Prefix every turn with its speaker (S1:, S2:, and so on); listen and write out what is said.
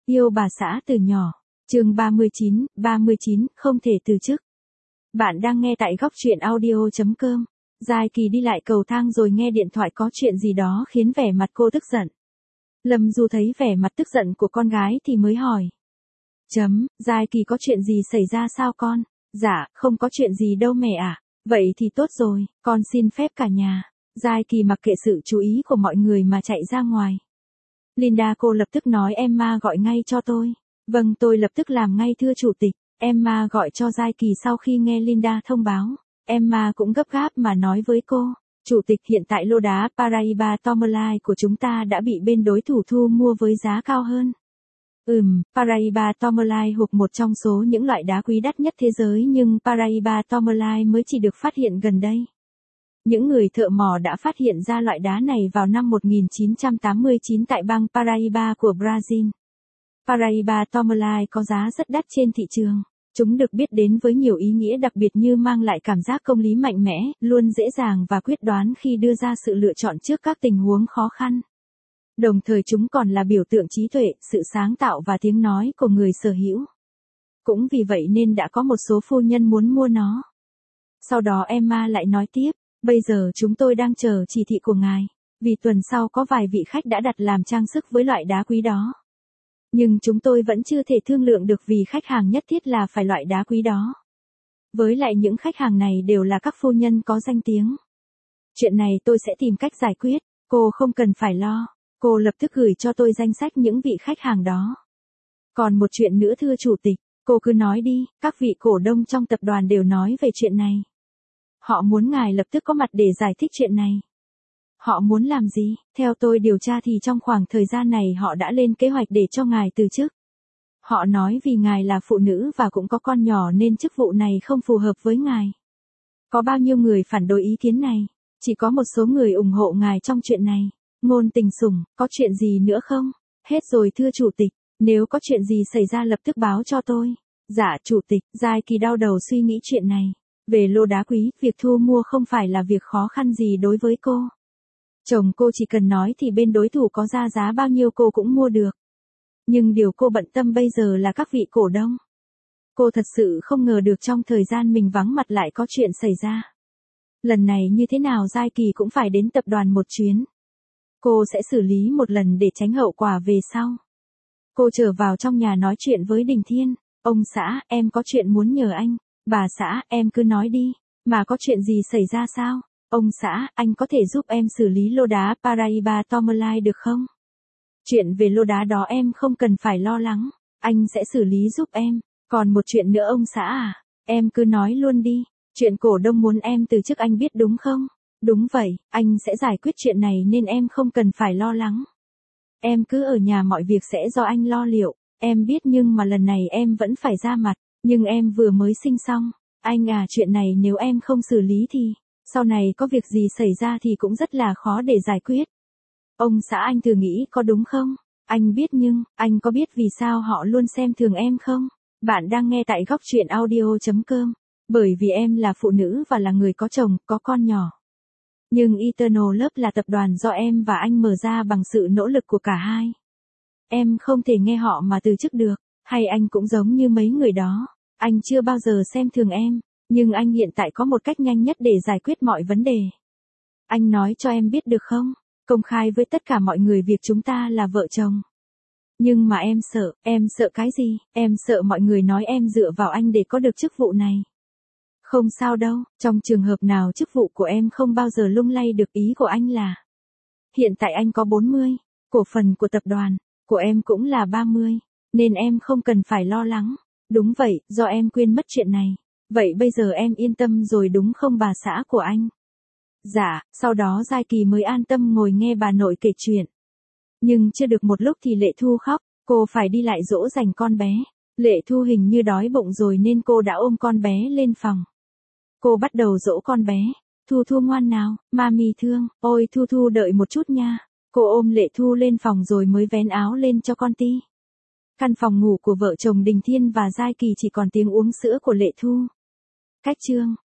S1: Yêu bà xã từ nhỏ. Chương 39, không thể từ chức. Bạn đang nghe tại góc truyện audio.com. Giai Kỳ đi lại cầu thang rồi nghe điện thoại có chuyện gì đó khiến vẻ mặt cô tức giận. Lâm Du thấy vẻ mặt tức giận của con gái thì mới hỏi. Giai Kỳ có chuyện gì xảy ra sao con? Dạ, không có chuyện gì đâu mẹ ạ. Vậy thì tốt rồi, con xin phép cả nhà. Giai Kỳ mặc kệ sự chú ý của mọi người mà chạy ra ngoài. Linda cô lập tức nói Emma gọi ngay cho tôi. Vâng, tôi lập tức làm ngay thưa chủ tịch. Emma gọi cho Giai Kỳ sau khi nghe Linda thông báo. Emma cũng gấp gáp mà nói với cô. Chủ tịch, hiện tại lô đá Paraiba Tourmaline của chúng ta đã bị bên đối thủ thu mua với giá cao hơn. Paraiba Tourmaline thuộc một trong số những loại đá quý đắt nhất thế giới, nhưng Paraiba Tourmaline mới chỉ được phát hiện gần đây. Những người thợ mỏ đã phát hiện ra loại đá này vào năm 1989 tại bang Paraíba của Brazil. Paraiba Tourmaline có giá rất đắt trên thị trường. Chúng được biết đến với nhiều ý nghĩa đặc biệt như mang lại cảm giác công lý mạnh mẽ, luôn dễ dàng và quyết đoán khi đưa ra sự lựa chọn trước các tình huống khó khăn. Đồng thời chúng còn là biểu tượng trí tuệ, sự sáng tạo và tiếng nói của người sở hữu. Cũng vì vậy nên đã có một số phu nhân muốn mua nó. Sau đó Emma lại nói tiếp. Bây giờ chúng tôi đang chờ chỉ thị của ngài, vì tuần sau có vài vị khách đã đặt làm trang sức với loại đá quý đó. Nhưng chúng tôi vẫn chưa thể thương lượng được vì khách hàng nhất thiết là phải loại đá quý đó. Với lại những khách hàng này đều là các phu nhân có danh tiếng. Chuyện này tôi sẽ tìm cách giải quyết, cô không cần phải lo. Cô lập tức gửi cho tôi danh sách những vị khách hàng đó. Còn một chuyện nữa thưa chủ tịch, cô cứ nói đi, các vị cổ đông trong tập đoàn đều nói về chuyện này. Họ muốn ngài lập tức có mặt để giải thích chuyện này. Họ muốn làm gì? Theo tôi điều tra thì trong khoảng thời gian này họ đã lên kế hoạch để cho ngài từ chức. Họ nói vì ngài là phụ nữ và cũng có con nhỏ nên chức vụ này không phù hợp với ngài. Có bao nhiêu người phản đối ý kiến này? Chỉ có một số người ủng hộ ngài trong chuyện này. Ngôn Tình Sủng, có chuyện gì nữa không? Hết rồi thưa chủ tịch, nếu có chuyện gì xảy ra lập tức báo cho tôi. Dạ chủ tịch. Giai Kỳ đau đầu suy nghĩ chuyện này. Về lô đá quý, việc thu mua không phải là việc khó khăn gì đối với cô. Chồng cô chỉ cần nói thì bên đối thủ có ra giá bao nhiêu cô cũng mua được. Nhưng điều cô bận tâm bây giờ là các vị cổ đông. Cô thật sự không ngờ được trong thời gian mình vắng mặt lại có chuyện xảy ra. Lần này như thế nào Giai Kỳ cũng phải đến tập đoàn một chuyến. Cô sẽ xử lý một lần để tránh hậu quả về sau. Cô trở vào trong nhà nói chuyện với Đình Thiên. Ông xã, em có chuyện muốn nhờ anh. Bà xã, em cứ nói đi. Mà có chuyện gì xảy ra sao? Ông xã, anh có thể giúp em xử lý lô đá Paraiba Tourmaline được không? Chuyện về lô đá đó em không cần phải lo lắng. Anh sẽ xử lý giúp em. Còn một chuyện nữa ông xã à? Em cứ nói luôn đi. Chuyện cổ đông muốn em từ chức anh biết đúng không? Đúng vậy, anh sẽ giải quyết chuyện này nên em không cần phải lo lắng. Em cứ ở nhà mọi việc sẽ do anh lo liệu. Em biết nhưng mà lần này em vẫn phải ra mặt. Nhưng em vừa mới sinh xong. Anh à, chuyện này nếu em không xử lý thì, sau này có việc gì xảy ra thì cũng rất là khó để giải quyết. Ông xã anh thử nghĩ có đúng không? Anh biết nhưng, anh có biết vì sao họ luôn xem thường em không? Bạn đang nghe tại góc truyện audio.com. Bởi vì em là phụ nữ và là người có chồng, có con nhỏ. Nhưng Eternal Love là tập đoàn do em và anh mở ra bằng sự nỗ lực của cả hai. Em không thể nghe họ mà từ chức được, hay anh cũng giống như mấy người đó. Anh chưa bao giờ xem thường em, nhưng anh hiện tại có một cách nhanh nhất để giải quyết mọi vấn đề. Anh nói cho em biết được không? Công khai với tất cả mọi người việc chúng ta là vợ chồng. Nhưng mà em sợ cái gì? Em sợ mọi người nói em dựa vào anh để có được chức vụ này. Không sao đâu, trong trường hợp nào chức vụ của em không bao giờ lung lay được. Ý của anh là hiện tại anh có 40, cổ phần của tập đoàn, của em cũng là 30, nên em không cần phải lo lắng. Đúng vậy, do em quên mất chuyện này. Vậy bây giờ em yên tâm rồi đúng không bà xã của anh? Dạ, sau đó Giai Kỳ mới an tâm ngồi nghe bà nội kể chuyện. Nhưng chưa được một lúc thì Lệ Thu khóc, cô phải đi lại dỗ dành con bé. Lệ Thu hình như đói bụng rồi nên cô đã ôm con bé lên phòng. Cô bắt đầu dỗ con bé. Thu Thu ngoan nào, mami thương, ôi Thu Thu đợi một chút nha. Cô ôm Lệ Thu lên phòng rồi mới vén áo lên cho con ti. Căn phòng ngủ của vợ chồng Đình Thiên và Giai Kỳ chỉ còn tiếng uống sữa của Lệ Thu. Cách chương